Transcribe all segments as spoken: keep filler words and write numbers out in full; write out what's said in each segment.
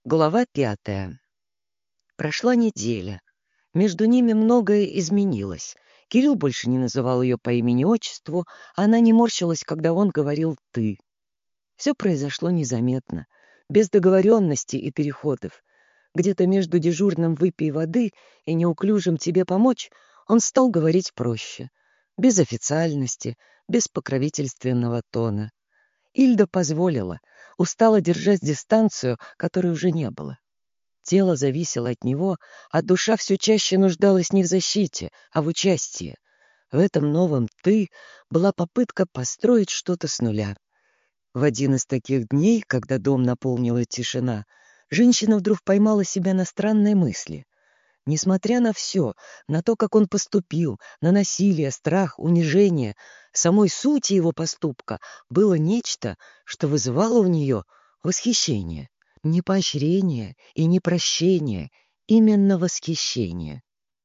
Глава пятая. Прошла неделя. Между ними многое изменилось. Кирилл больше не называл ее по имени-отчеству, а она не морщилась, когда он говорил «ты». Все произошло незаметно, без договоренности и переходов. Где-то между дежурным «выпей воды» и неуклюжим «тебе помочь» он стал говорить проще, без официальности, без покровительственного тона. Ильда позволила, устала держать дистанцию, которой уже не было. Тело зависело от него, а душа все чаще нуждалась не в защите, а в участии. В этом новом «ты» была попытка построить что-то с нуля. В один из таких дней, когда дом наполнила тишина, женщина вдруг поймала себя на странной мысли. Несмотря на все, на то, как он поступил, на насилие, страх, унижение, самой сути его поступка было нечто, что вызывало у нее восхищение. Не поощрение и не прощение, именно восхищение.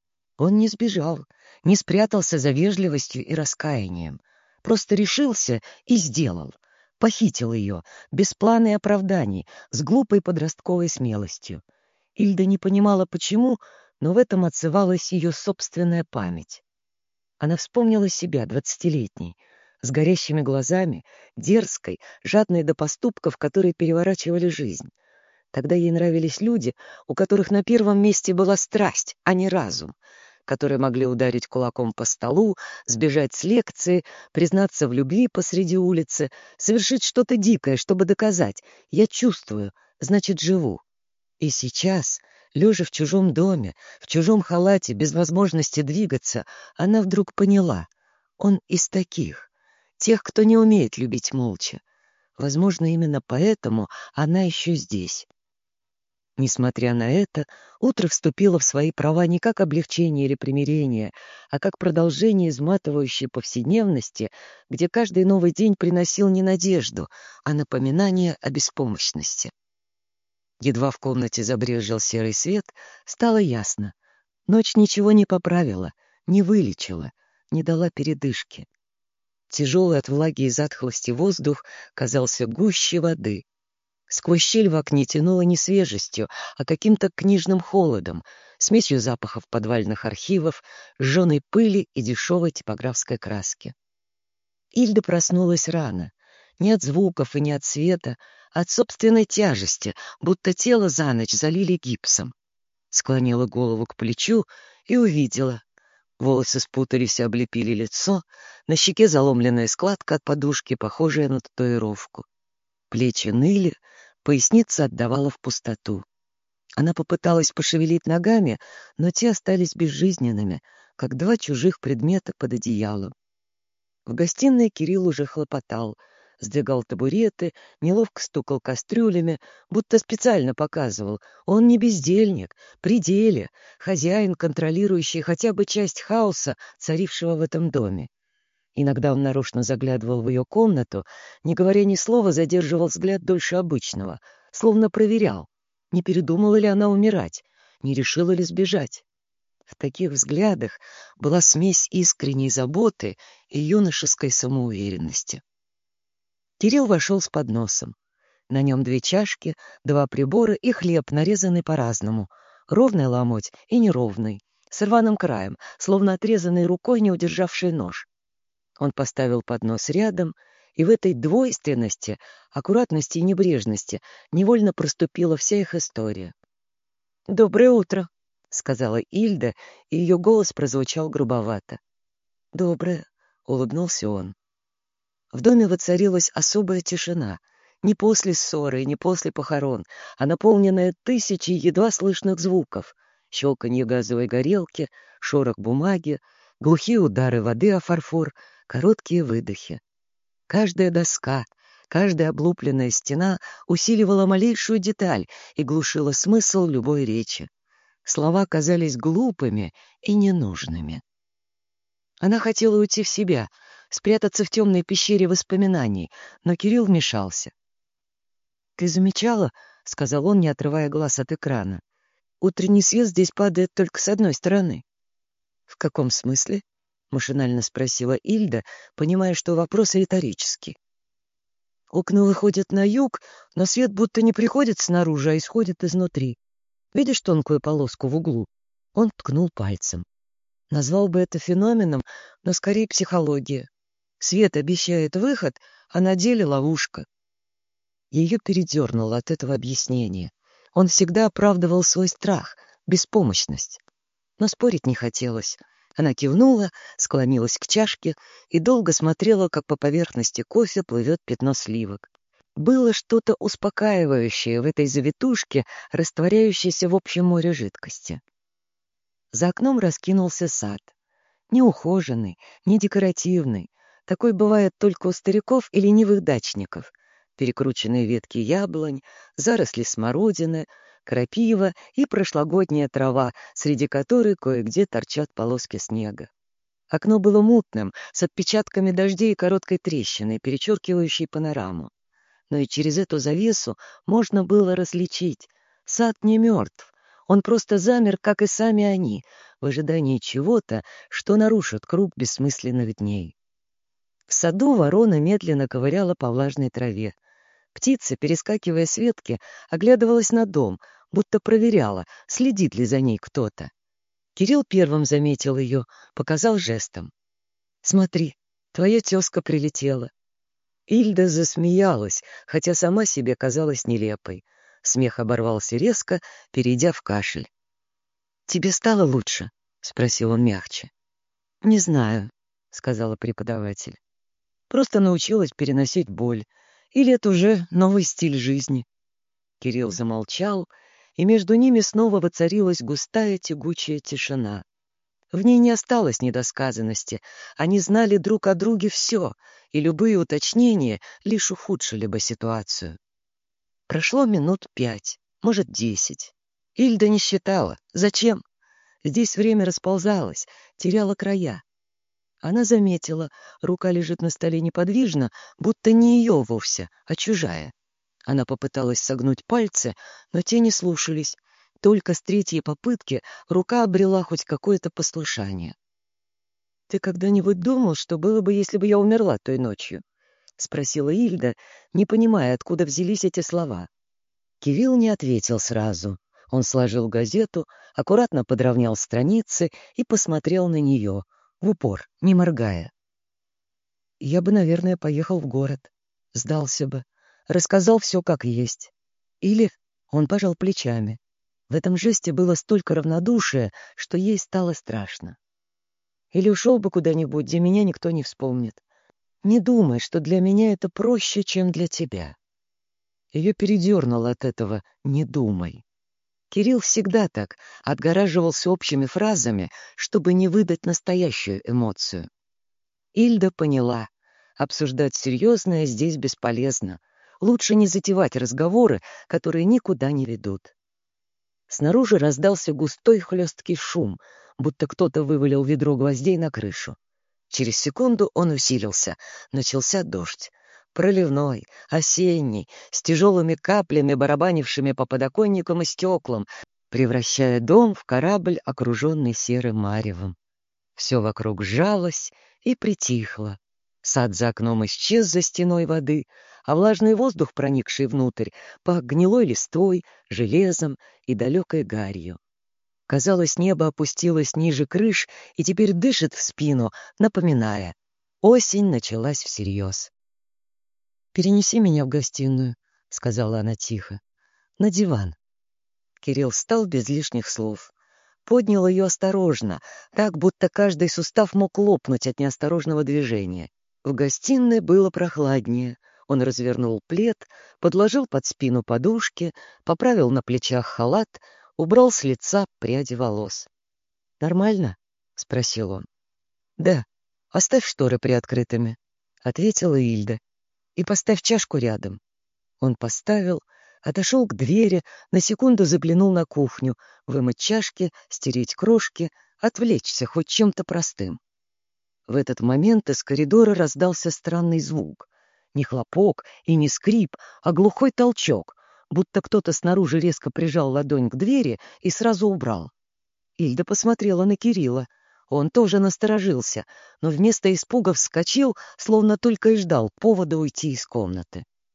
Он не сбежал, не спрятался за вежливостью и раскаянием. Просто решился и сделал. Похитил ее, без плана и оправданий, с глупой подростковой смелостью. Ильда не понимала, почему, но в этом отзывалась ее собственная память. Она вспомнила себя, двадцатилетней, с горящими глазами, дерзкой, жадной до поступков, которые переворачивали жизнь. Тогда ей нравились люди, у которых на первом месте была страсть, а не разум, которые могли ударить кулаком по столу, сбежать с лекции, признаться в любви посреди улицы, совершить что-то дикое, чтобы доказать «я чувствую, значит, живу». И сейчас, лежа в чужом доме, в чужом халате, без возможности двигаться, она вдруг поняла — он из таких, тех, кто не умеет любить молча. Возможно, именно поэтому она еще здесь. Несмотря на это, утро вступило в свои права не как облегчение или примирение, а как продолжение изматывающей повседневности, где каждый новый день приносил не надежду, а напоминание о беспомощности. Едва в комнате забрезжил серый свет, стало ясно. Ночь ничего не поправила, не вылечила, не дала передышки. Тяжелый от влаги и затхлости воздух казался гуще воды. Сквозь щель в окне тянуло не свежестью, а каким-то книжным холодом, смесью запахов подвальных архивов, жженой пыли и дешевой типографской краски. Ильда проснулась рано, не от звуков и не от света, а от собственной тяжести, будто тело за ночь залили гипсом. Склонила голову к плечу и увидела. Волосы спутались и облепили лицо, на щеке заломленная складка от подушки, похожая на татуировку. Плечи ныли, поясница отдавала в пустоту. Она попыталась пошевелить ногами, но те остались безжизненными, как два чужих предмета под одеялом. В гостиной Кирилл уже хлопотал, сдвигал табуреты, неловко стукал кастрюлями, будто специально показывал. Он не бездельник, при деле, хозяин, контролирующий хотя бы часть хаоса, царившего в этом доме. Иногда он нарочно заглядывал в ее комнату, не говоря ни слова, задерживал взгляд дольше обычного, словно проверял, не передумала ли она умирать, не решила ли сбежать. В таких взглядах была смесь искренней заботы и юношеской самоуверенности. Кирилл вошел с подносом. На нем две чашки, два прибора и хлеб, нарезанный по-разному, ровный ломоть и неровный, с рваным краем, словно отрезанный рукой, не удержавший нож. Он поставил поднос рядом, и в этой двойственности, аккуратности и небрежности невольно проступила вся их история. «Доброе утро», — сказала Ильда, и ее голос прозвучал грубовато. «Доброе», — улыбнулся он. В доме воцарилась особая тишина, не после ссоры и не после похорон, а наполненная тысячей едва слышных звуков: щелканье газовой горелки, шорох бумаги, глухие удары воды о фарфор, короткие выдохи. Каждая доска, каждая облупленная стена усиливала малейшую деталь и глушила смысл любой речи. Слова казались глупыми и ненужными. Она хотела уйти в себя, спрятаться в темной пещере воспоминаний, но Кирилл вмешался. «Ты замечала, — сказал он, не отрывая глаз от экрана, — утренний свет здесь падает только с одной стороны». «В каком смысле?» — машинально спросила Ильда, понимая, что вопрос риторический. Окна выходят на юг, но свет будто не приходит снаружи, а исходит изнутри. Видишь тонкую полоску в углу?» Он ткнул пальцем. Назвал бы это феноменом, но скорее психология. Свет обещает выход, а на деле ловушка. Ее передернуло от этого объяснения. Он всегда оправдывал свой страх, беспомощность. Но спорить не хотелось. Она кивнула, склонилась к чашке и долго смотрела, как по поверхности кофе плывет пятно сливок. Было что-то успокаивающее в этой завитушке, растворяющейся в общем море жидкости. За окном раскинулся сад. Неухоженный, не декоративный. Такой бывает только у стариков и ленивых дачников. Перекрученные ветки яблонь, заросли смородины, крапива и прошлогодняя трава, среди которой кое-где торчат полоски снега. Окно было мутным, с отпечатками дождей и короткой трещиной, перечеркивающей панораму. Но и через эту завесу можно было различить. Сад не мертв. Он просто замер, как и сами они, в ожидании чего-то, что нарушит круг бессмысленных дней. В саду ворона медленно ковыряла по влажной траве. Птица, перескакивая с ветки, оглядывалась на дом, будто проверяла, следит ли за ней кто-то. Кирилл первым заметил ее, показал жестом. «Смотри, твоя тезка прилетела». Ильда засмеялась, хотя сама себе казалась нелепой. Смех оборвался резко, перейдя в кашель. «Тебе стало лучше?» — спросил он мягче. «Не знаю», — сказала преподаватель. «Просто научилась переносить боль. Или это уже новый стиль жизни?» Кирилл замолчал, и между ними снова воцарилась густая тягучая тишина. В ней не осталось недосказанности. Они знали друг о друге все, и любые уточнения лишь ухудшили бы ситуацию. Прошло минут пять, может, десять. Ильда не считала. Зачем? Здесь время расползалось, теряло края. Она заметила, рука лежит на столе неподвижно, будто не ее вовсе, а чужая. Она попыталась согнуть пальцы, но те не слушались. Только с третьей попытки рука обрела хоть какое-то послушание. «Ты когда-нибудь думал, что было бы, если бы я умерла той ночью?» — спросила Ильда, не понимая, откуда взялись эти слова. Кирилл не ответил сразу. Он сложил газету, аккуратно подровнял страницы и посмотрел на нее, в упор, не моргая. «Я бы, наверное, поехал в город, сдался бы, рассказал все как есть. Или...» — он пожал плечами. В этом жесте было столько равнодушия, что ей стало страшно. «Или ушел бы куда-нибудь, где меня никто не вспомнит. Не думай, что для меня это проще, чем для тебя». Ее передернуло от этого «не думай». Кирилл всегда так отгораживался общими фразами, чтобы не выдать настоящую эмоцию. Ильда поняла, обсуждать серьезное здесь бесполезно. Лучше не затевать разговоры, которые никуда не ведут. Снаружи раздался густой хлесткий шум, будто кто-то вывалил ведро гвоздей на крышу. Через секунду он усилился. Начался дождь. Проливной, осенний, с тяжелыми каплями, барабанившими по подоконникам и стеклам, превращая дом в корабль, окруженный серым маревом. Все вокруг сжалось и притихло. Сад за окном исчез за стеной воды, а влажный воздух, проникший внутрь, пах гнилой листвой, железом и далекой гарью. Казалось, небо опустилось ниже крыш и теперь дышит в спину, напоминая: осень началась всерьез. «Перенеси меня в гостиную», — сказала она тихо, — «на диван». Кирилл встал без лишних слов. Поднял ее осторожно, так, будто каждый сустав мог лопнуть от неосторожного движения. В гостиной было прохладнее. Он развернул плед, подложил под спину подушки, поправил на плечах халат, убрал с лица пряди волос. «Нормально?» — спросил он. «Да, оставь шторы приоткрытыми», — ответила Ильда. «И поставь чашку рядом». Он поставил, отошел к двери, на секунду заглянул на кухню, вымыть чашки, стереть крошки, отвлечься хоть чем-то простым. В этот момент из коридора раздался странный звук. Не хлопок и не скрип, а глухой толчок, будто кто-то снаружи резко прижал ладонь к двери и сразу убрал. Ильда посмотрела на Кирилла. Он тоже насторожился, но вместо испуга вскочил, словно только и ждал повода уйти из комнаты.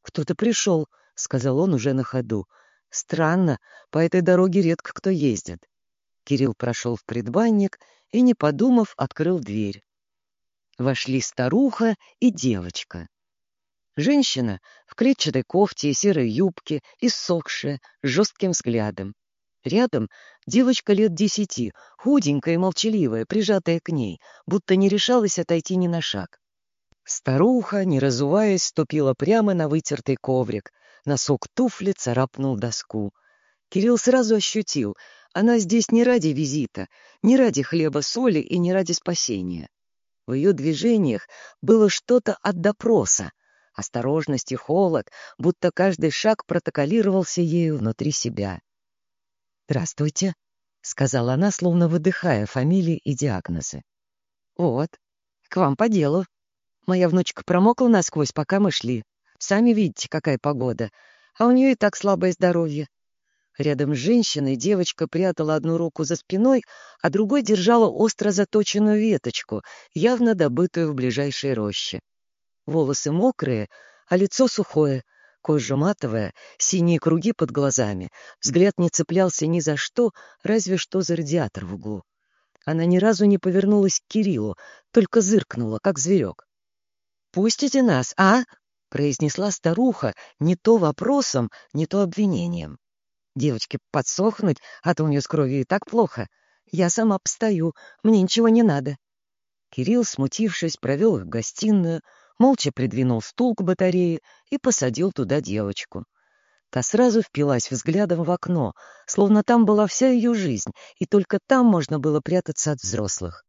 «Кто-то пришел», — сказал он уже на ходу. «Странно, по этой дороге редко кто ездит». Кирилл прошел в предбанник и, не подумав, открыл дверь. Вошли старуха и девочка. Женщина в клетчатой кофте и серой юбке, иссохшая, с жестким взглядом. Рядом девочка лет десяти, худенькая и молчаливая, прижатая к ней, будто не решалась отойти ни на шаг. Старуха, не разуваясь, ступила прямо на вытертый коврик. Носок туфли царапнул доску. Кирилл сразу ощутил, она здесь не ради визита, не ради хлеба-соли и не ради спасения. В ее движениях было что-то от допроса, осторожность и холод, будто каждый шаг протоколировался ею внутри себя. «Здравствуйте», — сказала она, словно выдыхая фамилии и диагнозы. «Вот, к вам по делу. Моя внучка промокла насквозь, пока мы шли. Сами видите, какая погода. А у нее и так слабое здоровье». Рядом с женщиной девочка прятала одну руку за спиной, а другой держала остро заточенную веточку, явно добытую в ближайшей роще. Волосы мокрые, а лицо сухое, кожа матовая, синие круги под глазами. Взгляд не цеплялся ни за что, разве что за радиатор в углу. Она ни разу не повернулась к Кириллу, только зыркнула, как зверек. «Пустите нас, а?» — произнесла старуха не то вопросом, не то обвинением. «Девочке подсохнуть, а то у нее с кровью и так плохо. Я сама постою, мне ничего не надо». Кирилл, смутившись, провел их в гостиную, молча придвинул стул к батарее и посадил туда девочку. Та сразу впилась взглядом в окно, словно там была вся ее жизнь, и только там можно было прятаться от взрослых.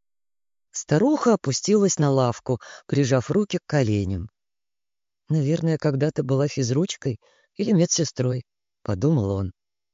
Старуха опустилась на лавку, прижав руки к коленям. «Наверное, когда-то была физручкой или медсестрой», — подумал он.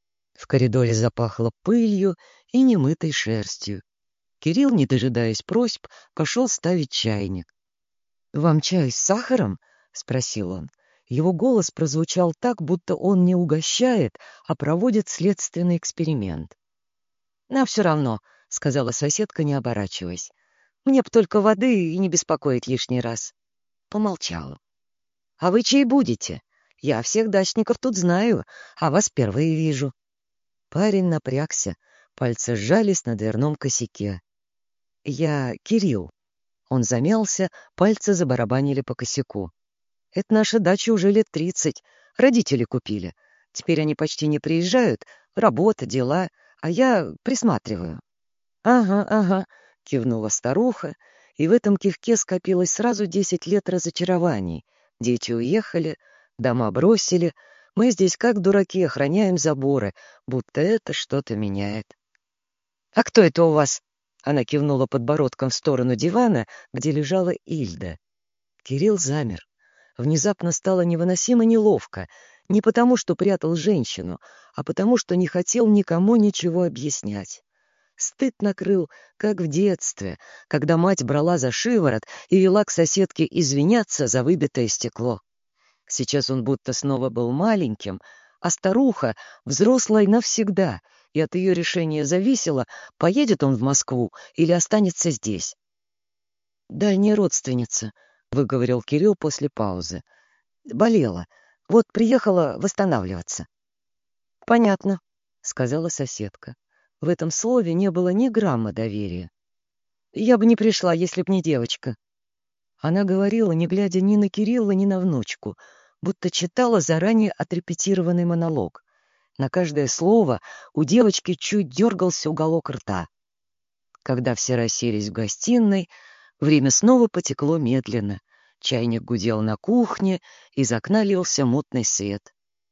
В коридоре запахло пылью и немытой шерстью. Кирилл, не дожидаясь просьб, пошел ставить чайник. «Вам чай с сахаром?» — спросил он. Его голос прозвучал так, будто он не угощает, а проводит следственный эксперимент. «Нам все равно», — сказала соседка, не оборачиваясь. «Мне б только воды и не беспокоить лишний раз». Помолчала. «А вы чей будете? Я всех дачников тут знаю, а вас впервые вижу». Парень напрягся, пальцы сжались на дверном косяке. «Я Кирилл». Он замялся, пальцы забарабанили по косяку. «Это наша дача уже лет тридцать. Родители купили. Теперь они почти не приезжают. Работа, дела, а я присматриваю». «Ага, ага», — кивнула старуха, и в этом кивке скопилось сразу десять лет разочарований. Дети уехали, дома бросили. Мы здесь, как дураки, охраняем заборы, будто это что-то меняет. «А кто это у вас?» Она кивнула подбородком в сторону дивана, где лежала Ильда. Кирилл замер. Внезапно стало невыносимо неловко, не потому, что прятал женщину, а потому, что не хотел никому ничего объяснять. Стыд накрыл, как в детстве, когда мать брала за шиворот и вела к соседке извиняться за выбитое стекло. Сейчас он будто снова был маленьким, а старуха — взрослой навсегда, и от ее решения зависело, поедет он в Москву или останется здесь. «Дальняя родственница», — выговорил Кирилл после паузы. «Болела. Вот приехала восстанавливаться». «Понятно», — сказала соседка. В этом слове не было ни грамма доверия. «Я бы не пришла, если б не девочка». Она говорила, не глядя ни на Кирилла, ни на внучку, будто читала заранее отрепетированный монолог. На каждое слово у девочки чуть дергался уголок рта. Когда все расселись в гостиной, время снова потекло медленно. Чайник гудел на кухне, из окна лился мутный свет.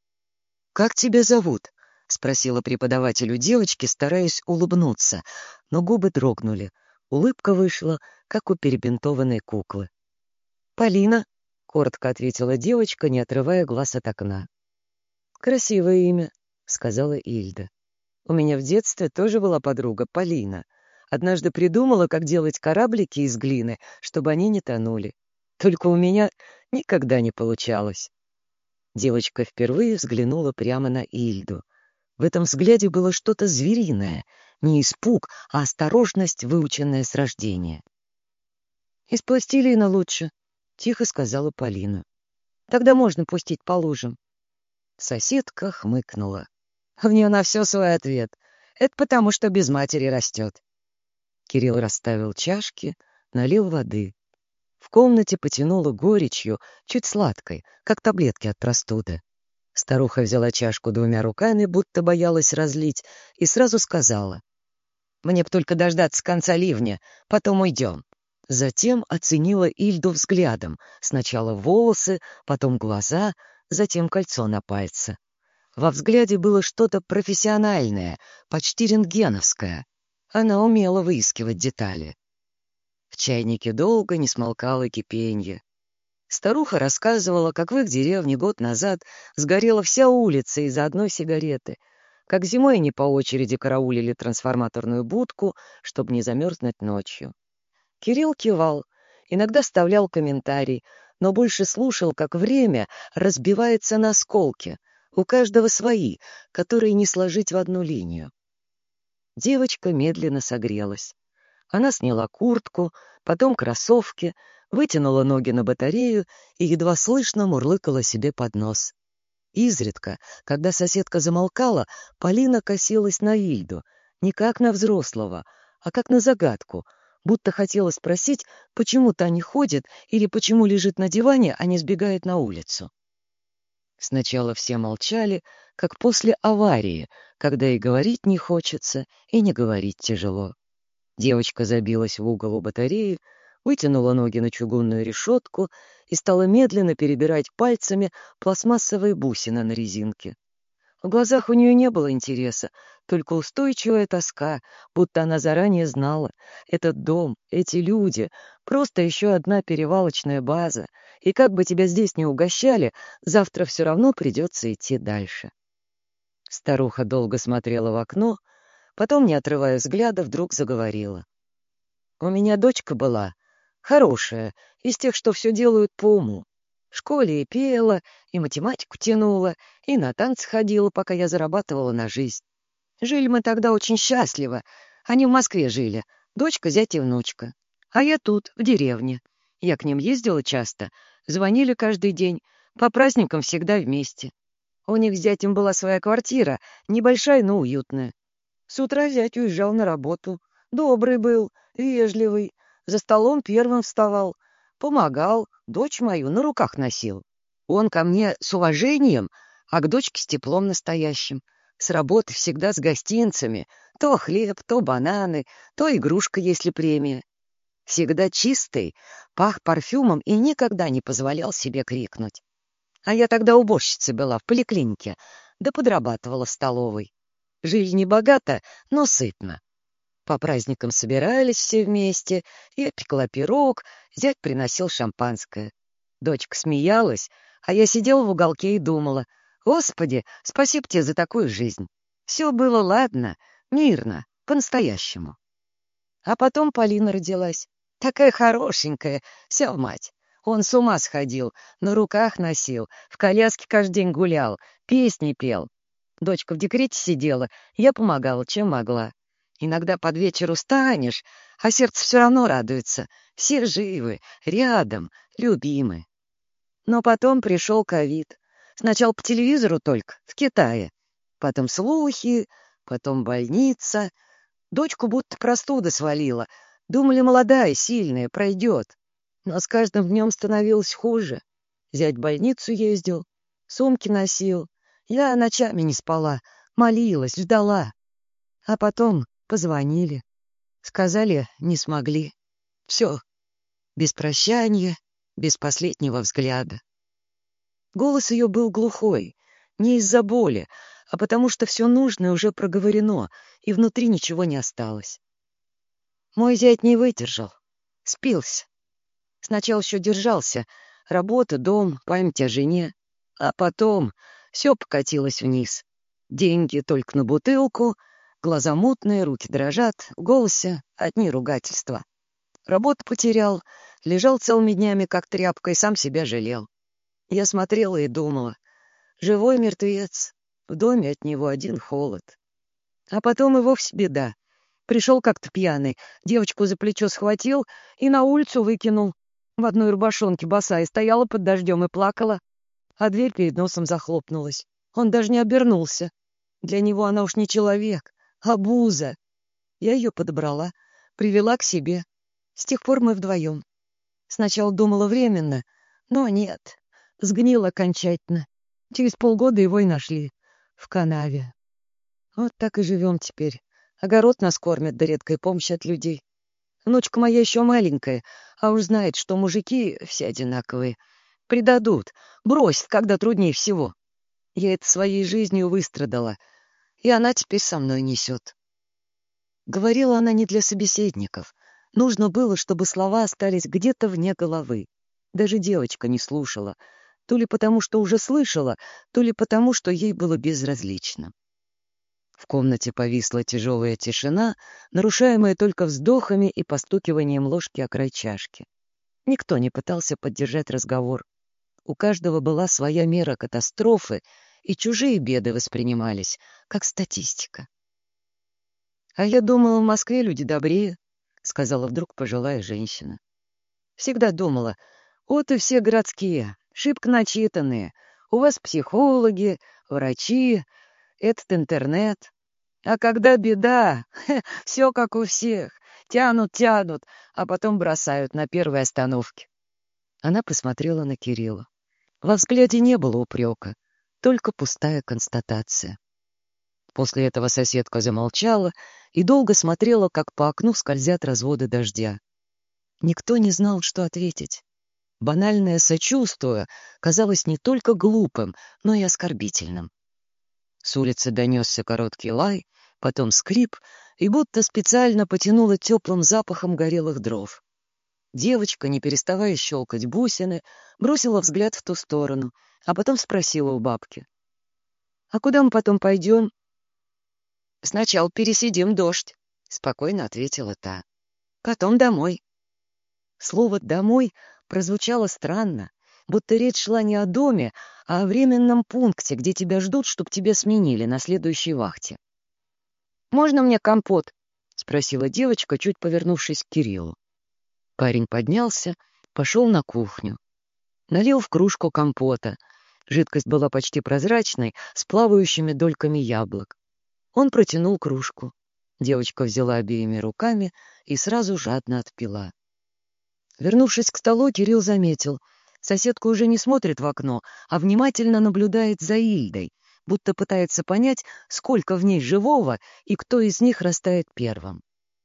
«Как тебя зовут?» — спросила преподаватель у девочки, стараясь улыбнуться, но губы дрогнули. Улыбка вышла, как у перебинтованной куклы. «Полина», — коротко ответила девочка, не отрывая глаз от окна. «Красивое имя», — сказала Ильда. «У меня в детстве тоже была подруга, Полина. Однажды придумала, как делать кораблики из глины, чтобы они не тонули. Только у меня никогда не получалось». Девочка впервые взглянула прямо на Ильду. В этом взгляде было что-то звериное, не испуг, а осторожность, выученная с рождения. «Из пластилина лучше», — тихо сказала Полина. Тогда можно пустить по лужам. Соседка хмыкнула. У нее на все свой ответ. Это потому, что без матери растет. Кирилл расставил чашки, налил воды. В комнате потянуло горечью, чуть сладкой, как таблетки от простуды. Старуха взяла чашку двумя руками, будто боялась разлить, и сразу сказала: «Мне б только дождаться конца ливня, потом уйдем». Затем оценила Ильду взглядом. Сначала волосы, потом глаза, затем кольцо на пальце. Во взгляде было что-то профессиональное, почти рентгеновское. Она умела выискивать детали. В чайнике долго не смолкало кипенье. Старуха рассказывала, как в их деревне год назад сгорела вся улица из-за одной сигареты, как зимой они по очереди караулили трансформаторную будку, чтобы не замерзнуть ночью. Кирилл кивал, иногда вставлял комментарий, но больше слушал, как время разбивается на осколки, у каждого свои, которые не сложить в одну линию. Девочка медленно согрелась. Она сняла куртку, потом кроссовки, вытянула ноги на батарею и едва слышно мурлыкала себе под нос. Изредка, когда соседка замолкала, Полина косилась на Ильду, не как на взрослого, а как на загадку, будто хотела спросить, почему та не ходит или почему лежит на диване, а не сбегает на улицу. Сначала все молчали, как после аварии, когда и говорить не хочется, и не говорить тяжело. Девочка забилась в угол у батареи, вытянула ноги на чугунную решетку и стала медленно перебирать пальцами пластмассовые бусины на резинке. В глазах у нее не было интереса, только устойчивая тоска, будто она заранее знала. Этот дом, эти люди — просто еще одна перевалочная база, и как бы тебя здесь не угощали, завтра все равно придется идти дальше. Старуха долго смотрела в окно, потом, не отрывая взгляда, вдруг заговорила. «У меня дочка была, хорошая, из тех, что все делают по уму. В школе и пела, и математику тянула, и на танцы ходила, пока я зарабатывала на жизнь. Жили мы тогда очень счастливо. Они в Москве жили, дочка, зять и внучка. А я тут, в деревне. Я к ним ездила часто, звонили каждый день, по праздникам всегда вместе. У них с зятем была своя квартира, небольшая, но уютная. С утра зять уезжал на работу. Добрый был, вежливый, за столом первым вставал. Помогал, дочь мою на руках носил. Он ко мне с уважением, а к дочке с теплом настоящим. С работы всегда с гостинцами. То хлеб, то бананы, то игрушка, если премия. Всегда чистый, пах парфюмом и никогда не позволял себе крикнуть. А я тогда уборщицей была в поликлинике, да подрабатывала в столовой. Жили не богато, но сытно. По праздникам собирались все вместе, я пекла пирог, зять приносил шампанское. Дочка смеялась, а я сидела в уголке и думала: «Господи, спасибо тебе за такую жизнь». Все было ладно, мирно, по-настоящему. А потом Полина родилась. Такая хорошенькая, вся в мать. Он с ума сходил, на руках носил, в коляске каждый день гулял, песни пел. Дочка в декрете сидела, я помогала, чем могла. Иногда под вечер устанешь, а сердце все равно радуется. Все живы, рядом, любимы. Но потом пришел ковид. Сначала по телевизору только, в Китае. Потом слухи, потом больница. Дочку будто простуда свалила. Думали, молодая, сильная, пройдет. Но с каждым днем становилось хуже. Зять в больницу ездил, сумки носил. Я ночами не спала, молилась, ждала. А потом позвонили. Сказали, не смогли. Все. Без прощания, без последнего взгляда. Голос ее был глухой, не из-за боли, а потому что все нужное уже проговорено, и внутри ничего не осталось. Мой зять не выдержал, спился. Сначала еще держался, работа, дом, память о жене, а потом все покатилось вниз. Деньги только на бутылку, глаза мутные, руки дрожат, в голосе одни ругательства. Работу потерял, лежал целыми днями, как тряпка, и сам себя жалел. Я смотрела и думала: живой мертвец, в доме от него один холод. А потом и вовсе беда. Пришел как-то пьяный, девочку за плечо схватил и на улицу выкинул. В одной рубашонке босая стояла под дождем и плакала. а дверь перед носом захлопнулась. Он даже не обернулся. Для него она уж не человек, а буза. Я ее подобрала, привела к себе. С тех пор мы вдвоем. Сначала думала временно, но нет, сгнил окончательно. Через полгода его и нашли в канаве. Вот так и живем теперь. Огород нас кормит, да редкая помощь от людей. Внучка моя еще маленькая, а уж знает, что мужики все одинаковые. Предадут, бросят, когда труднее всего. Я это своей жизнью выстрадала, и она теперь со мной несет. Говорила она не для собеседников. Нужно было, чтобы слова остались где-то вне головы. Даже девочка не слушала, то ли потому, что уже слышала, то ли потому, что ей было безразлично. В комнате повисла тяжелая тишина, нарушаемая только вздохами и постукиванием ложки о край чашки. Никто не пытался поддержать разговор. У каждого была своя мера катастрофы, и чужие беды воспринимались как статистика. — А я думала, в Москве люди добрее, — сказала вдруг пожилая женщина. — Всегда думала, вот и все городские, шибко начитанные. У вас психологи, врачи, этот интернет. А когда беда, все как у всех. Тянут, тянут, а потом бросают на первой остановке. Она посмотрела на Кирилла. Во взгляде не было упрека, только пустая констатация. После этого соседка замолчала и долго смотрела, как по окну скользят разводы дождя. Никто не знал, что ответить. Банальное сочувствие казалось не только глупым, но и оскорбительным. С улицы донесся короткий лай, потом скрип, и будто специально потянуло теплым запахом горелых дров. Девочка, не переставая щелкать бусины, бросила взгляд в ту сторону, а потом спросила у бабки. — А куда мы потом пойдем? — Сначала пересидим дождь, — спокойно ответила та. — Потом домой. Слово «домой» прозвучало странно, будто речь шла не о доме, а о временном пункте, где тебя ждут, чтоб тебя сменили на следующей вахте. «Можно мне компот?» — спросила девочка, чуть повернувшись к Кириллу. Парень поднялся, пошел на кухню. Налил в кружку компота. Жидкость была почти прозрачной, с плавающими дольками яблок. Он протянул кружку. Девочка взяла обеими руками и сразу жадно отпила. Вернувшись к столу, Кирилл заметил. Соседка уже не смотрит в окно, а внимательно наблюдает за Ильдой, будто пытается понять, сколько в ней живого и кто из них растает первым.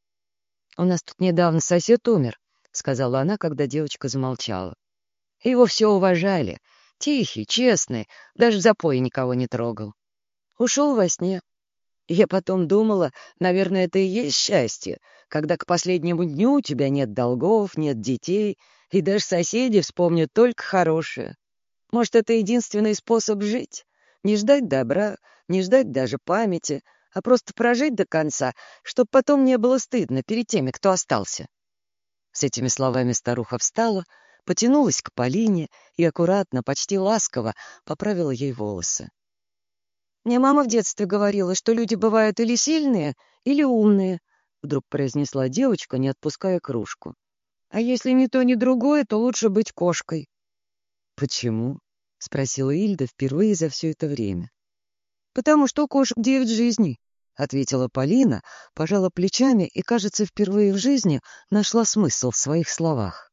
«У нас тут недавно сосед умер», — сказала она, когда девочка замолчала. «Его все уважали. Тихий, честный, даже в запое никого не трогал. Ушел во сне. Я потом думала, наверное, это и есть счастье, когда к последнему дню у тебя нет долгов, нет детей, и даже соседи вспомнят только хорошее. Может, это единственный способ жить? Не ждать добра, не ждать даже памяти, а просто прожить до конца, чтобы потом не было стыдно перед теми, кто остался». С этими словами старуха встала, потянулась к Полине и аккуратно, почти ласково поправила ей волосы. «Мне мама в детстве говорила, что люди бывают или сильные, или умные», — вдруг произнесла девочка, не отпуская кружку. «А если ни то, ни другое, то лучше быть кошкой». «Почему?» — спросила Ильда впервые за все это время. «Потому что у кошек девять жизней», — ответила Полина, пожала плечами и, кажется, впервые в жизни нашла смысл в своих словах.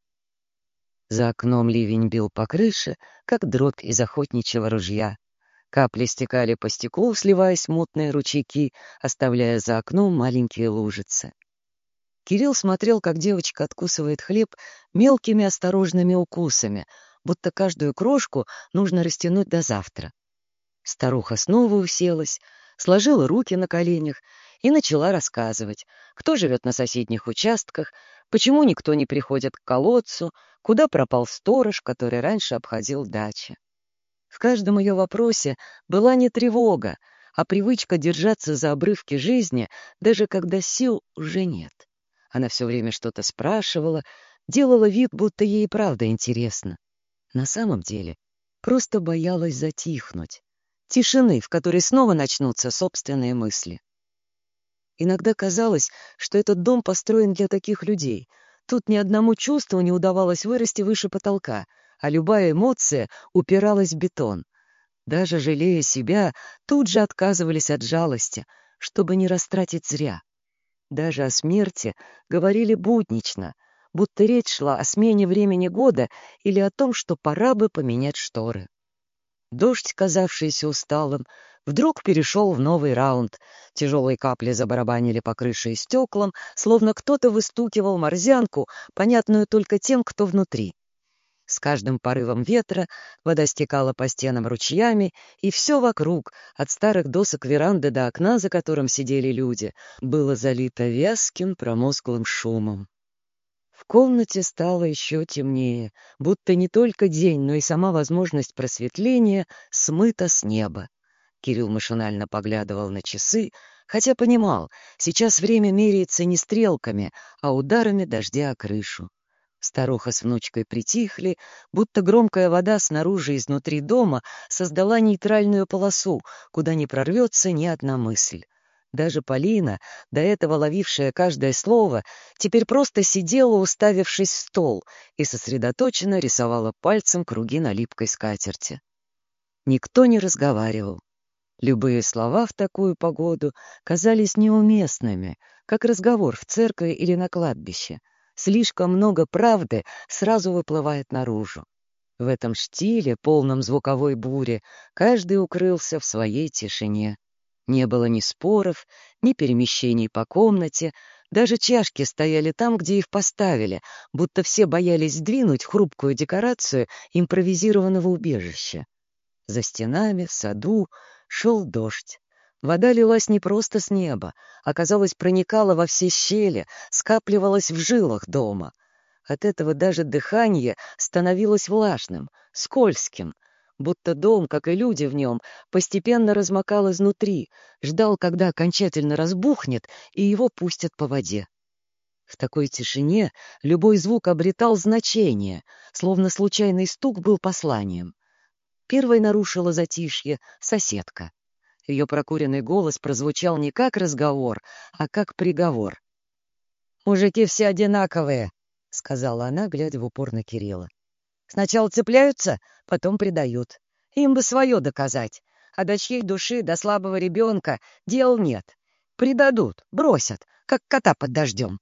За окном ливень бил по крыше, как дробь из охотничьего ружья. Капли стекали по стеклу, сливаясь в мутные ручейки, оставляя за окном маленькие лужицы. Кирилл смотрел, как девочка откусывает хлеб мелкими осторожными укусами, будто каждую крошку нужно растянуть до завтра. Старуха снова уселась, сложила руки на коленях и начала рассказывать, кто живет на соседних участках, почему никто не приходит к колодцу, куда пропал сторож, который раньше обходил дачи. В каждом ее вопросе была не тревога, а привычка держаться за обрывки жизни, даже когда сил уже нет. Она все время что-то спрашивала, делала вид, будто ей и правда интересно. На самом деле просто боялась затихнуть, тишины, в которой снова начнутся собственные мысли. Иногда казалось, что этот дом построен для таких людей. Тут ни одному чувству не удавалось вырасти выше потолка, а любая эмоция упиралась в бетон. Даже жалея себя, тут же отказывались от жалости, чтобы не растратить зря. Даже о смерти говорили буднично, будто речь шла о смене времени года или о том, что пора бы поменять шторы. Дождь, казавшийся усталым, вдруг перешел в новый раунд. Тяжелые капли забарабанили по крыше и стеклам, словно кто-то выстукивал морзянку, понятную только тем, кто внутри. С каждым порывом ветра вода стекала по стенам ручьями, и все вокруг, от старых досок веранды до окна, за которым сидели люди, было залито вязким промозглым шумом. В комнате стало еще темнее, будто не только день, но и сама возможность просветления смыта с неба. Кирилл машинально поглядывал на часы, хотя понимал, сейчас время меряется не стрелками, а ударами дождя о крышу. Старуха с внучкой притихли, будто громкая вода снаружи и изнутри дома создала нейтральную полосу, куда не прорвется ни одна мысль. Даже Полина, до этого ловившая каждое слово, теперь просто сидела, уставившись в стол, и сосредоточенно рисовала пальцем круги на липкой скатерти. Никто не разговаривал. Любые слова в такую погоду казались неуместными, как разговор в церкви или на кладбище. Слишком много правды сразу выплывает наружу. В этом штиле, полном звуковой бури, каждый укрылся в своей тишине. Не было ни споров, ни перемещений по комнате, даже чашки стояли там, где их поставили, будто все боялись сдвинуть хрупкую декорацию импровизированного убежища. За стенами, в саду, шел дождь. Вода лилась не просто с неба, а, казалось, проникала во все щели, скапливалась в жилах дома. От этого даже дыхание становилось влажным, скользким, будто дом, как и люди в нем, постепенно размокал изнутри, ждал, когда окончательно разбухнет, и его пустят по воде. В такой тишине любой звук обретал значение, словно случайный стук был посланием. Первой нарушила затишье соседка. Ее прокуренный голос прозвучал не как разговор, а как приговор. «Мужики все одинаковые», — сказала она, глядя в упор на Кирилла. «Сначала цепляются, потом предают. Им бы свое доказать, а до чьей души, до слабого ребенка дел нет. Предадут, бросят, как кота под дождем».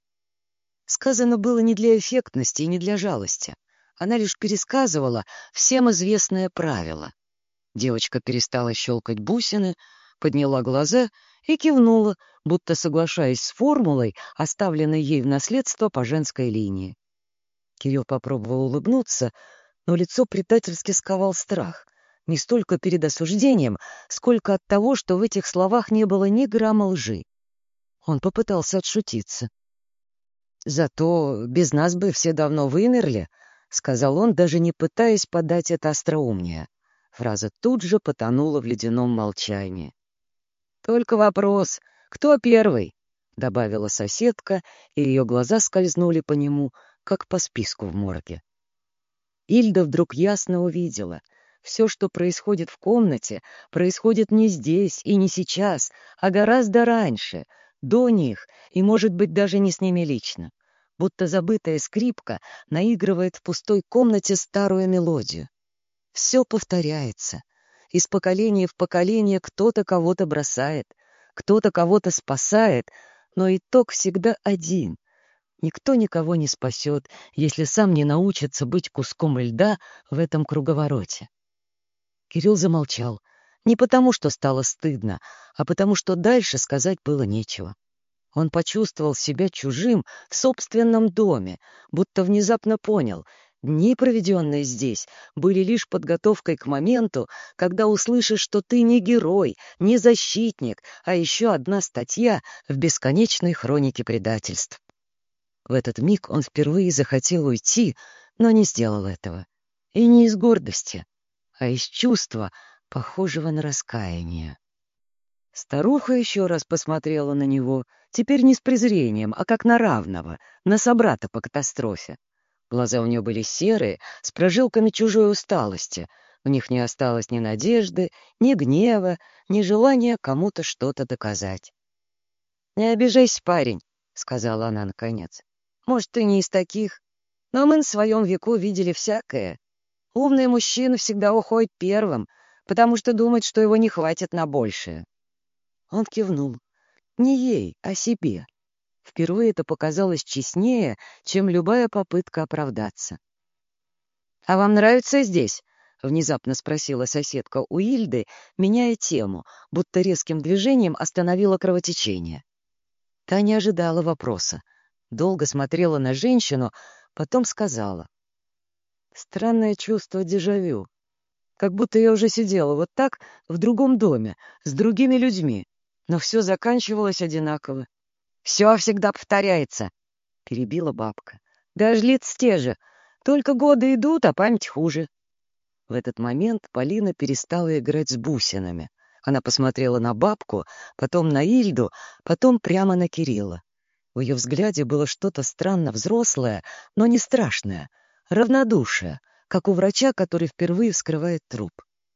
Сказано было не для эффектности и не для жалости. Она лишь пересказывала всем известное правило. Девочка перестала щелкать бусины, подняла глаза и кивнула, будто соглашаясь с формулой, оставленной ей в наследство по женской линии. Кирилл попробовал улыбнуться, но лицо предательски сковал страх. Не столько перед осуждением, сколько от того, что в этих словах не было ни грамма лжи. Он попытался отшутиться. «Зато без нас бы все давно вымерли», — сказал он, даже не пытаясь подать это остроумнее. Фраза тут же потонула в ледяном молчании. «Только вопрос, кто первый?» — добавила соседка, и ее глаза скользнули по нему, как по списку в морге. Ильда вдруг ясно увидела. Все, что происходит в комнате, происходит не здесь и не сейчас, а гораздо раньше, до них, и, может быть, даже не с ними лично. Будто забытая скрипка наигрывает в пустой комнате старую мелодию. Все повторяется. Из поколения в поколение кто-то кого-то бросает, кто-то кого-то спасает, но итог всегда один. Никто никого не спасет, если сам не научится быть куском льда в этом круговороте. Кирилл замолчал. Не потому, что стало стыдно, а потому, что дальше сказать было нечего. Он почувствовал себя чужим в собственном доме, будто внезапно понял — дни, проведенные здесь, были лишь подготовкой к моменту, когда услышишь, что ты не герой, не защитник, а еще одна статья в бесконечной хронике предательств. В этот миг он впервые захотел уйти, но не сделал этого. И не из гордости, а из чувства, похожего на раскаяние. Старуха еще раз посмотрела на него, теперь не с презрением, а как на равного, на собрата по катастрофе. Глаза у нее были серые, с прожилками чужой усталости. В них не осталось ни надежды, ни гнева, ни желания кому-то что-то доказать. «Не обижайся, парень», — сказала она наконец. «Может, ты не из таких, но мы на своем веку видели всякое. Умный мужчина всегда уходит первым, потому что думает, что его не хватит на большее. Он кивнул. Не ей, а себе. Впервые это показалось честнее, чем любая попытка оправдаться. «А вам нравится здесь?» — внезапно спросила соседка у Ильды, меняя тему, будто резким движением остановила кровотечение. Та не ожидала вопроса. Долго смотрела на женщину, потом сказала. «Странное чувство дежавю. Как будто я уже сидела вот так в другом доме, с другими людьми, но все заканчивалось одинаково. «Все всегда повторяется», — перебила бабка. «Даже лица те же, только годы идут, а память хуже». В этот момент Полина перестала играть с бусинами. Она посмотрела на бабку, потом на Ильду, потом прямо на Кирилла. В ее взгляде было что-то странно взрослое, но не страшное, равнодушие, как у врача, который впервые вскрывает труп.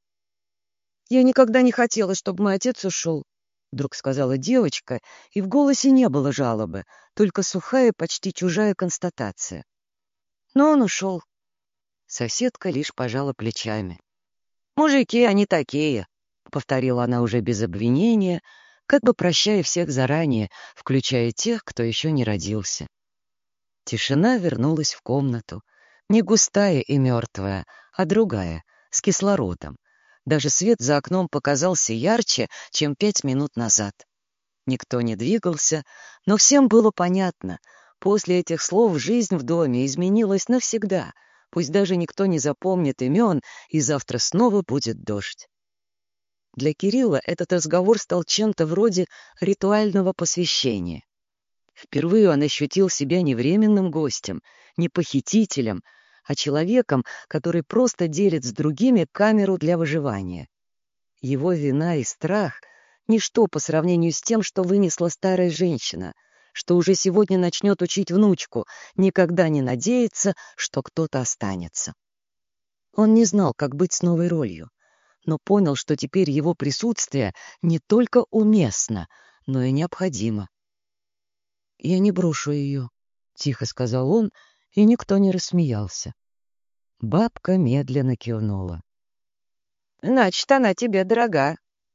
«Я никогда не хотела, чтобы мой отец ушел», — вдруг сказала девочка, и в голосе не было жалобы, только сухая, почти чужая констатация. Но он ушел. Соседка лишь пожала плечами. «Мужики, они такие», — повторила она уже без обвинения, как бы прощая всех заранее, включая тех, кто еще не родился. Тишина вернулась в комнату. Не густая и мертвая, а другая, с кислородом. Даже свет за окном показался ярче, чем пять минут назад. Никто не двигался, но всем было понятно. После этих слов жизнь в доме изменилась навсегда, пусть даже никто не запомнит имен, и завтра снова будет дождь. Для Кирилла этот разговор стал чем-то вроде ритуального посвящения. Впервые он ощутил себя не временным гостем, не похитителем, а человеком, который просто делит с другими камеру для выживания. Его вина и страх — ничто по сравнению с тем, что вынесла старая женщина, что уже сегодня начнет учить внучку, никогда не надеяться, что кто-то останется. Он не знал, как быть с новой ролью, но понял, что теперь его присутствие не только уместно, но и необходимо. «Я не брошу ее», — тихо сказал он, и никто не рассмеялся. Бабка медленно кивнула. «Значит, она тебе дорога».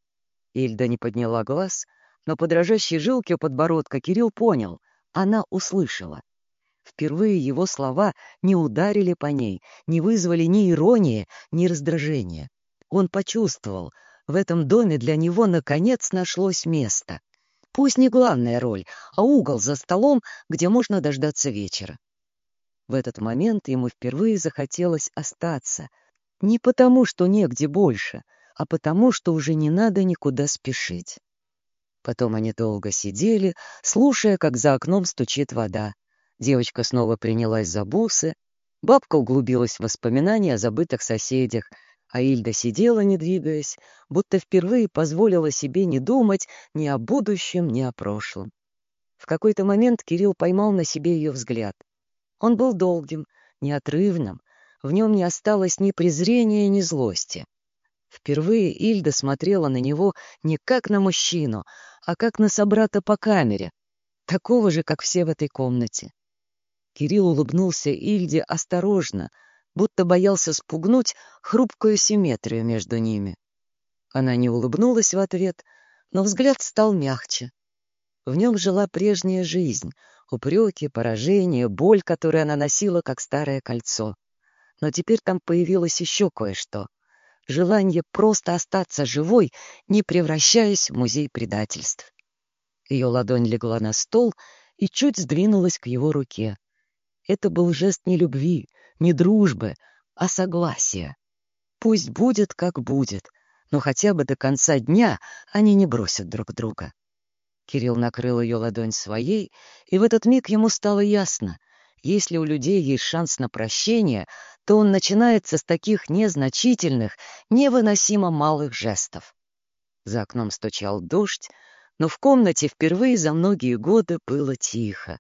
Ильда не подняла глаз, но по дрожащей жилке у подбородка Кирилл понял — она услышала. Впервые его слова не ударили по ней, не вызвали ни иронии, ни раздражения. Он почувствовал, в этом доме для него наконец нашлось место. Пусть не главная роль, а угол за столом, где можно дождаться вечера. В этот момент ему впервые захотелось остаться. Не потому, что негде больше, а потому, что уже не надо никуда спешить. Потом они долго сидели, слушая, как за окном стучит вода. Девочка снова принялась за бусы. Бабка углубилась в воспоминания о забытых соседях, а Ильда сидела, не двигаясь, будто впервые позволила себе не думать ни о будущем, ни о прошлом. В какой-то момент Кирилл поймал на себе ее взгляд. Он был долгим, неотрывным, в нем не осталось ни презрения, ни злости. Впервые Ильда смотрела на него не как на мужчину, а как на собрата по камере, такого же, как все в этой комнате. Кирилл улыбнулся Ильде осторожно, будто боялся спугнуть хрупкую симметрию между ними. Она не улыбнулась в ответ, но взгляд стал мягче. В нем жила прежняя жизнь, упреки, поражения, боль, которую она носила, как старое кольцо. Но теперь там появилось еще кое-что. Желание просто остаться живой, не превращаясь в музей предательств. Ее ладонь легла на стол и чуть сдвинулась к его руке. Это был жест не любви, не дружбы, а согласия. Пусть будет, как будет, но хотя бы до конца дня они не бросят друг друга. Кирилл накрыл ее ладонь своей, и в этот миг ему стало ясно, если у людей есть шанс на прощение, то он начинается с таких незначительных, невыносимо малых жестов. За окном стучал дождь, но в комнате впервые за многие годы было тихо.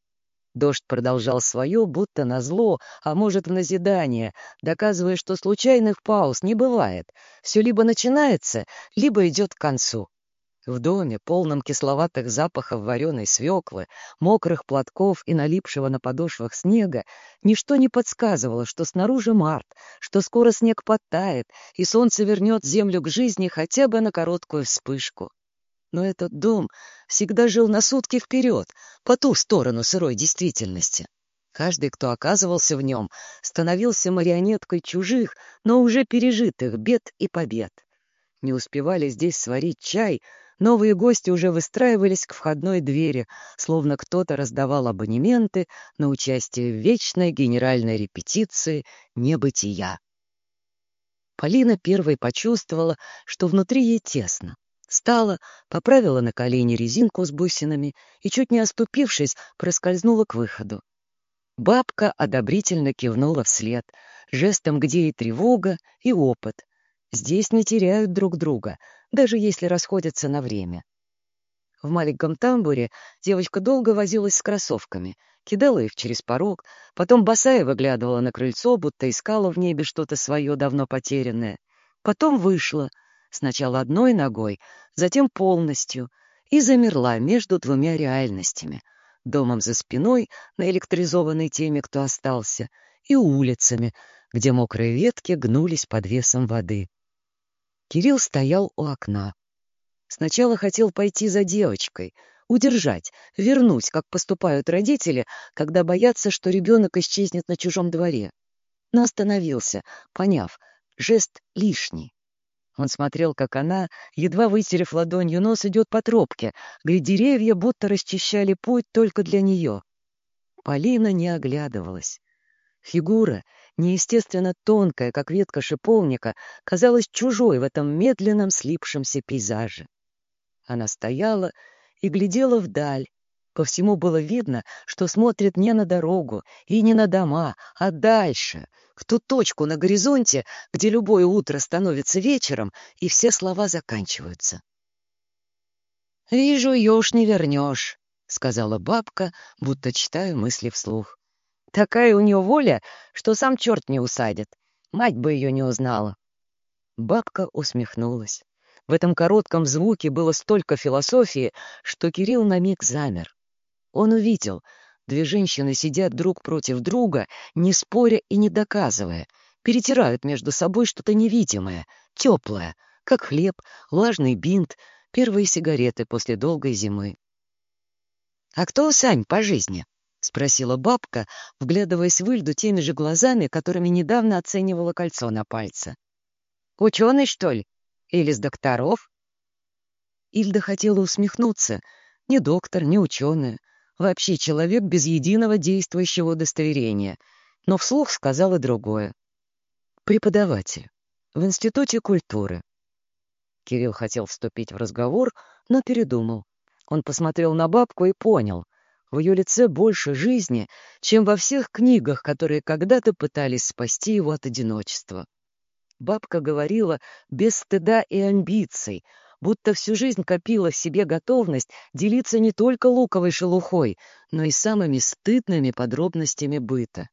Дождь продолжал свое, будто назло, а может, в назидание, доказывая, что случайных пауз не бывает. Все либо начинается, либо идет к концу. В доме, полном кисловатых запахов вареной свеклы, мокрых платков и налипшего на подошвах снега, ничто не подсказывало, что снаружи март, что скоро снег подтает, и солнце вернет землю к жизни хотя бы на короткую вспышку. Но этот дом всегда жил на сутки вперед, по ту сторону сырой действительности. Каждый, кто оказывался в нем, становился марионеткой чужих, но уже пережитых бед и побед. Не успевали здесь сварить чай, новые гости уже выстраивались к входной двери, словно кто-то раздавал абонементы на участие в вечной генеральной репетиции небытия. Полина первой почувствовала, что внутри ей тесно. Встала, поправила на колени резинку с бусинами и, чуть не оступившись, проскользнула к выходу. Бабка одобрительно кивнула вслед, жестом, где и тревога, и опыт. Здесь не теряют друг друга, даже если расходятся на время. В маленьком тамбуре девочка долго возилась с кроссовками, кидала их через порог, потом босая выглядывала на крыльцо, будто искала в небе что-то свое давно потерянное. Потом вышла, сначала одной ногой, затем полностью, и замерла между двумя реальностями — домом за спиной, наэлектризованной теми, кто остался, и улицами, где мокрые ветки гнулись под весом воды. Кирилл стоял у окна. Сначала хотел пойти за девочкой, удержать, вернуть, как поступают родители, когда боятся, что ребенок исчезнет на чужом дворе. Но остановился, поняв, жест лишний. Он смотрел, как она, едва вытерев ладонью нос, идет по тропке, где деревья будто расчищали путь только для нее. Полина не оглядывалась. Фигура, неестественно тонкая, как ветка шиповника, казалась чужой в этом медленном слипшемся пейзаже. Она стояла и глядела вдаль. По всему было видно, что смотрит не на дорогу и не на дома, а дальше, в ту точку на горизонте, где любое утро становится вечером, и все слова заканчиваются. «Вижу, ее уж не вернешь», — сказала бабка, будто читая мысли вслух. «Такая у нее воля, что сам черт не усадит. Мать бы ее не узнала». Бабка усмехнулась. В этом коротком звуке было столько философии, что Кирилл на миг замер. Он увидел, две женщины сидят друг против друга, не споря и не доказывая, перетирают между собой что-то невидимое, теплое, как хлеб, влажный бинт, первые сигареты после долгой зимы. «А кто Сань по жизни?» — спросила бабка, вглядываясь в Ильду теми же глазами, которыми недавно оценивала кольцо на пальце. «Ученый, что ли? Или с докторов?» Ильда хотела усмехнуться. Ни доктор, ни ученый. Вообще человек без единого действующего удостоверения. Но вслух сказала другое. Преподаватель. В Институте культуры. Кирилл хотел вступить в разговор, но передумал. Он посмотрел на бабку и понял. В ее лице больше жизни, чем во всех книгах, которые когда-то пытались спасти его от одиночества. Бабка говорила без стыда и амбиций, будто всю жизнь копила в себе готовность делиться не только луковой шелухой, но и самыми стыдными подробностями быта.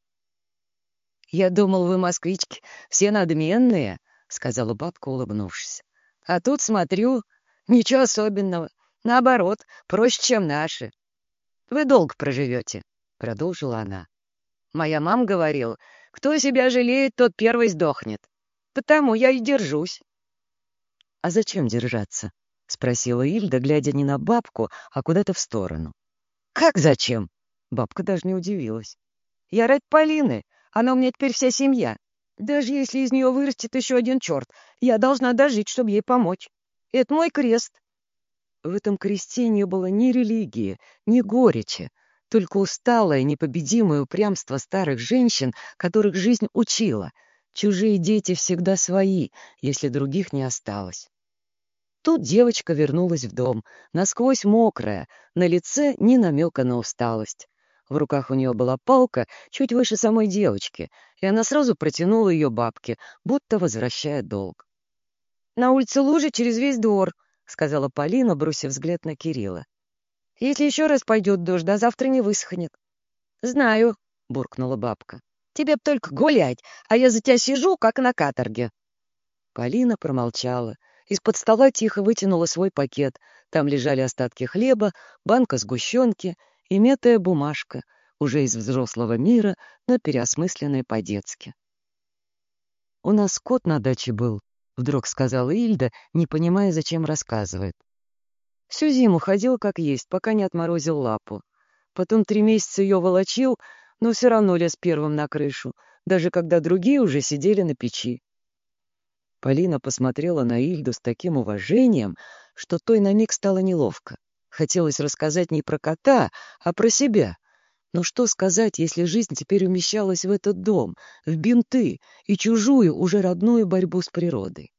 «Я думал, вы, москвички, все надменные», — сказала бабка, улыбнувшись. «А тут смотрю, ничего особенного. Наоборот, проще, чем наши. Вы долго проживете», — продолжила она. «Моя мама говорила, кто себя жалеет, тот первый сдохнет. Потому я и держусь». «А зачем держаться?» — спросила Ильда, глядя не на бабку, а куда-то в сторону. «Как зачем?» — бабка даже не удивилась. «Я ради Полины, она у меня теперь вся семья. Даже если из нее вырастет еще один черт, я должна дожить, чтобы ей помочь. Это мой крест». В этом кресте не было ни религии, ни горечи, только усталое, непобедимое упрямство старых женщин, которых жизнь учила. Чужие дети всегда свои, если других не осталось. Тут девочка вернулась в дом, насквозь мокрая, на лице ни намека на усталость. В руках у нее была палка чуть выше самой девочки, и она сразу протянула ее бабке, будто возвращая долг. «На улице лужи через весь двор», — сказала Полина, бросив взгляд на Кирилла. «Если еще раз пойдет дождь, до завтра не высохнет». «Знаю», — буркнула бабка. «Тебе б только гулять, а я за тебя сижу, как на каторге». Полина промолчала Из-под стола тихо вытянула свой пакет. Там лежали остатки хлеба, банка сгущенки и мятая бумажка, уже из взрослого мира, но переосмысленная по-детски. «У нас кот на даче был», — вдруг сказала Ильда, не понимая, зачем рассказывает. Всю зиму ходил как есть, пока не отморозил лапу. Потом три месяца ее волочил, но все равно лез первым на крышу, даже когда другие уже сидели на печи. Полина посмотрела на Ильду с таким уважением, что той на миг стало неловко. Хотелось рассказать не про кота, а про себя. Но что сказать, если жизнь теперь умещалась в этот дом, в бинты и чужую, уже родную борьбу с природой?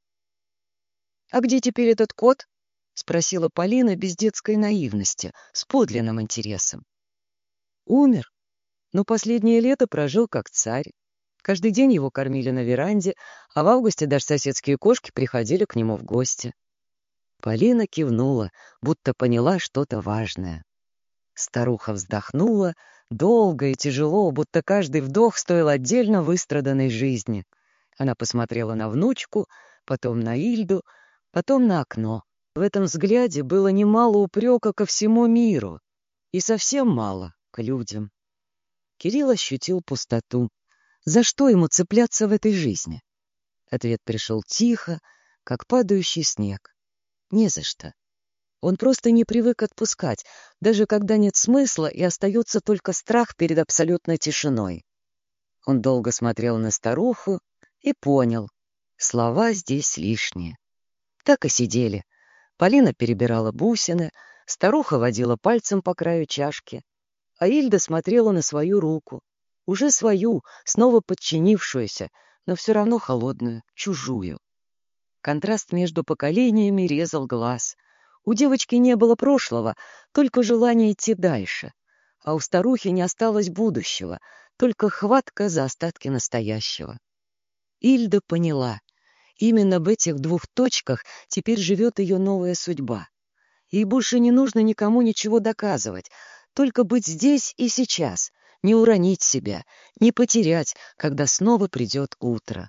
«А где теперь этот кот?» — спросила Полина без детской наивности, с подлинным интересом. «Умер, но последнее лето прожил как царь. Каждый день его кормили на веранде, а в августе даже соседские кошки приходили к нему в гости». Полина кивнула, будто поняла что-то важное. Старуха вздохнула, долго и тяжело, будто каждый вдох стоил отдельно выстраданной жизни. Она посмотрела на внучку, потом на Ильду, потом на окно. В этом взгляде было немало упрека ко всему миру и совсем мало к людям. Кирилл ощутил пустоту. За что ему цепляться в этой жизни? Ответ пришел тихо, как падающий снег. Не за что. Он просто не привык отпускать, даже когда нет смысла и остается только страх перед абсолютной тишиной. Он долго смотрел на старуху и понял, слова здесь лишние. Так и сидели. Полина перебирала бусины, старуха водила пальцем по краю чашки, а Ильда смотрела на свою руку, уже свою, снова подчинившуюся, но все равно холодную, чужую. Контраст между поколениями резал глаз. У девочки не было прошлого, только желание идти дальше, а у старухи не осталось будущего, только хватка за остатки настоящего. Ильда поняла. Именно в этих двух точках теперь живет ее новая судьба. Ей больше не нужно никому ничего доказывать, только быть здесь и сейчас, не уронить себя, не потерять, когда снова придет утро.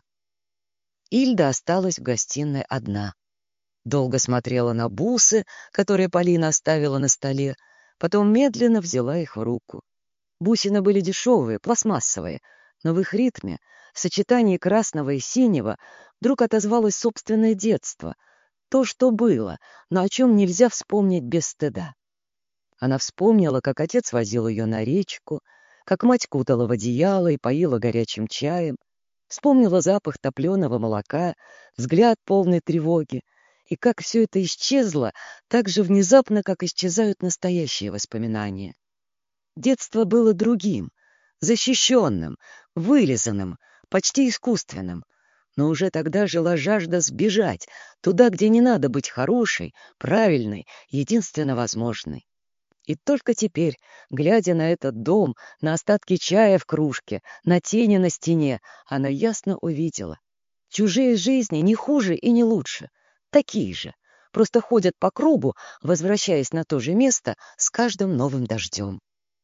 Ильда осталась в гостиной одна. Долго смотрела на бусы, которые Полина оставила на столе, потом медленно взяла их в руку. Бусины были дешевые, пластмассовые, но в их ритме, в сочетании красного и синего, вдруг отозвалось собственное детство, то, что было, но о чем нельзя вспомнить без стыда. Она вспомнила, как отец возил ее на речку, как мать кутала в одеяло и поила горячим чаем, вспомнила запах топленого молока, взгляд полной тревоги, и как все это исчезло так же внезапно, как исчезают настоящие воспоминания. Детство было другим, защищенным, вылизанным, почти искусственным, но уже тогда жила жажда сбежать туда, где не надо быть хорошей, правильной, единственно возможной. И только теперь, глядя на этот дом, на остатки чая в кружке, на тени на стене, она ясно увидела. Чужие жизни не хуже и не лучше, такие же, просто ходят по кругу, возвращаясь на то же место с каждым новым дождем.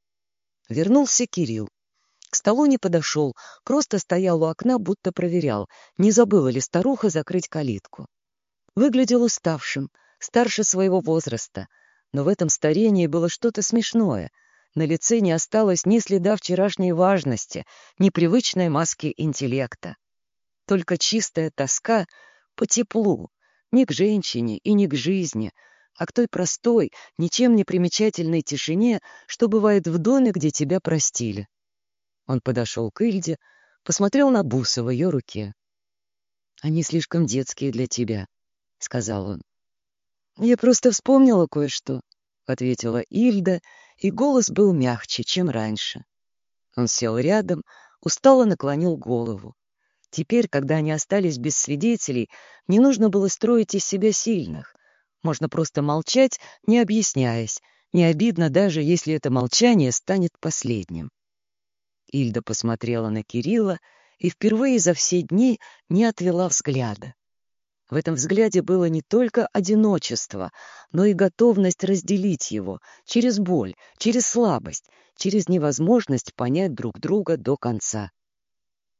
Вернулся Кирилл. К столу не подошел, просто стоял у окна, будто проверял, не забыла ли старуха закрыть калитку. Выглядел уставшим, старше своего возраста, но в этом старении было что-то смешное. На лице не осталось ни следа вчерашней важности, ни привычной маски интеллекта. Только чистая тоска по теплу, не к женщине и не к жизни, а к той простой, ничем не примечательной тишине, что бывает в доме, где тебя простили. Он подошел к Ильде, посмотрел на бусы в ее руке. «Они слишком детские для тебя», — сказал он. «Я просто вспомнила кое-что», — ответила Ильда, и голос был мягче, чем раньше. Он сел рядом, устало наклонил голову. Теперь, когда они остались без свидетелей, не нужно было строить из себя сильных. Можно просто молчать, не объясняясь, не обидно даже, если это молчание станет последним. Ильда посмотрела на Кирилла и впервые за все дни не отвела взгляда. В этом взгляде было не только одиночество, но и готовность разделить его через боль, через слабость, через невозможность понять друг друга до конца.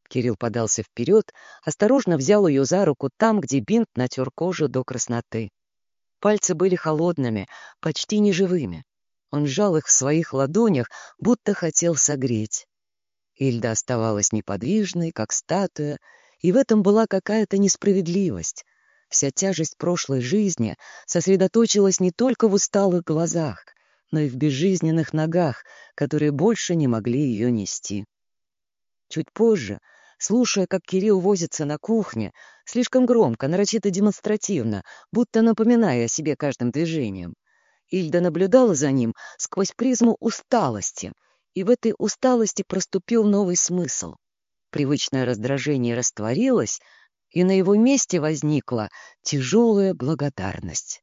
Кирилл подался вперед, осторожно взял ее за руку там, где бинт натер кожу до красноты. Пальцы были холодными, почти неживыми. Он сжал их в своих ладонях, будто хотел согреть. Ильда оставалась неподвижной, как статуя, и в этом была какая-то несправедливость. Вся тяжесть прошлой жизни сосредоточилась не только в усталых глазах, но и в безжизненных ногах, которые больше не могли ее нести. Чуть позже, слушая, как Кирилл возится на кухне, слишком громко, нарочито демонстративно, будто напоминая о себе каждым движением, Ильда наблюдала за ним сквозь призму усталости, и в этой усталости проступил новый смысл. Привычное раздражение растворилось, и на его месте возникла тяжелая благодарность.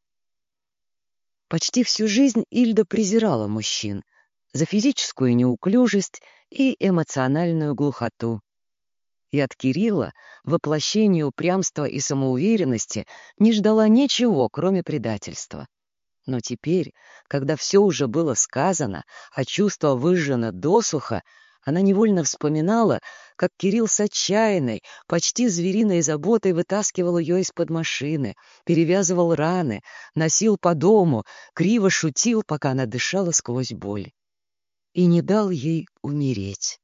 Почти всю жизнь Ильда презирала мужчин за физическую неуклюжесть и эмоциональную глухоту. И от Кирилла, воплощения упрямства и самоуверенности, не ждала ничего, кроме предательства. Но теперь, когда все уже было сказано, а чувство выжжено досуха, она невольно вспоминала, как Кирилл с отчаянной, почти звериной заботой вытаскивал ее из-под машины, перевязывал раны, носил по дому, криво шутил, пока она дышала сквозь боль. И не дал ей умереть.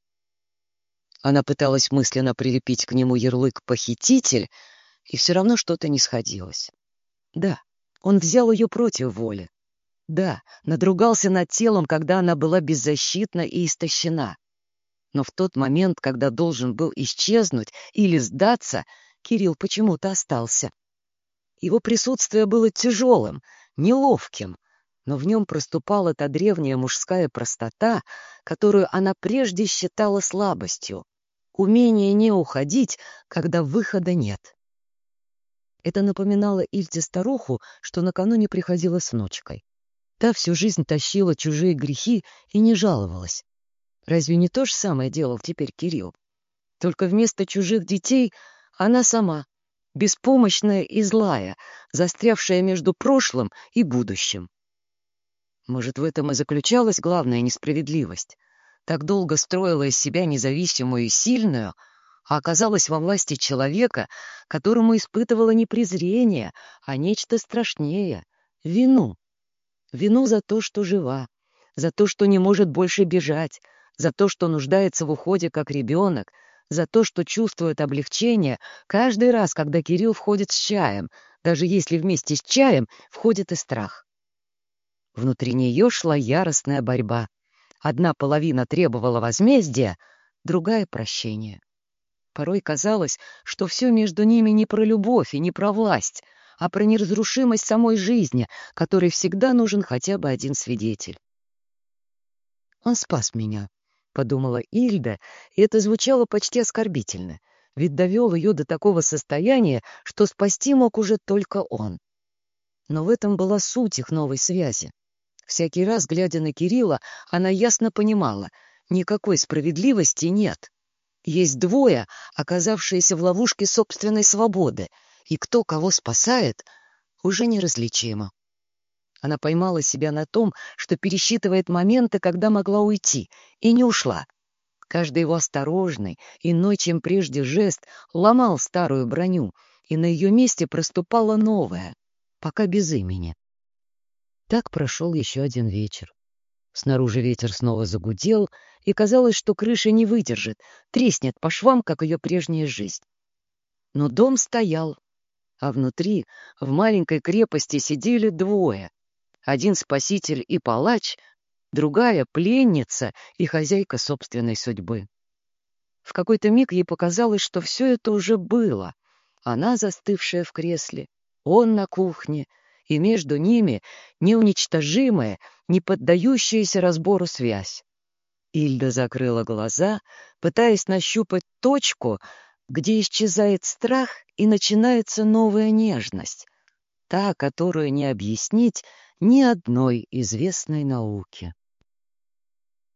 Она пыталась мысленно прилепить к нему ярлык «похититель», и все равно что-то не сходилось. Да, он взял ее против воли. Да, надругался над телом, когда она была беззащитна и истощена. Но в тот момент, когда должен был исчезнуть или сдаться, Кирилл почему-то остался. Его присутствие было тяжелым, неловким, но в нем проступала та древняя мужская простота, которую она прежде считала слабостью, умение не уходить, когда выхода нет. Это напоминало Ильде старуху, что накануне приходила с внучкой. Та всю жизнь тащила чужие грехи и не жаловалась. Разве не то же самое делал теперь Кирилл? Только вместо чужих детей она сама, беспомощная и злая, застрявшая между прошлым и будущим. Может, в этом и заключалась главная несправедливость? Так долго строила из себя независимую и сильную, а оказалась во власти человека, которому испытывала не презрение, а нечто страшнее — вину. Вину за то, что жива, за то, что не может больше бежать, за то, что нуждается в уходе как ребенок, за то, что чувствует облегчение каждый раз, когда Кирилл входит с чаем, даже если вместе с чаем входит и страх. Внутри нее шла яростная борьба. Одна половина требовала возмездия, другая — прощения. Порой казалось, что все между ними не про любовь и не про власть, а про неразрушимость самой жизни, которой всегда нужен хотя бы один свидетель. «Он спас меня», — подумала Ильда, и это звучало почти оскорбительно, ведь довел ее до такого состояния, что спасти мог уже только он. Но в этом была суть их новой связи. Всякий раз, глядя на Кирилла, она ясно понимала — никакой справедливости нет. Есть двое, оказавшиеся в ловушке собственной свободы, и кто кого спасает, уже неразличимо. Она поймала себя на том, что пересчитывает моменты, когда могла уйти, и не ушла. Каждый его осторожный, иной, чем прежде, жест ломал старую броню, и на ее месте проступала новая, пока без имени. Так прошел еще один вечер. Снаружи ветер снова загудел, и казалось, что крыша не выдержит, треснет по швам, как ее прежняя жизнь. Но дом стоял, а внутри, в маленькой крепости, сидели двое. Один спаситель и палач, другая — пленница и хозяйка собственной судьбы. В какой-то миг ей показалось, что все это уже было. Она, застывшая в кресле, он на кухне, и между ними неуничтожимая, не поддающаяся разбору связь. Ильда закрыла глаза, пытаясь нащупать точку, где исчезает страх и начинается новая нежность, та, которую не объяснить ни одной известной науке.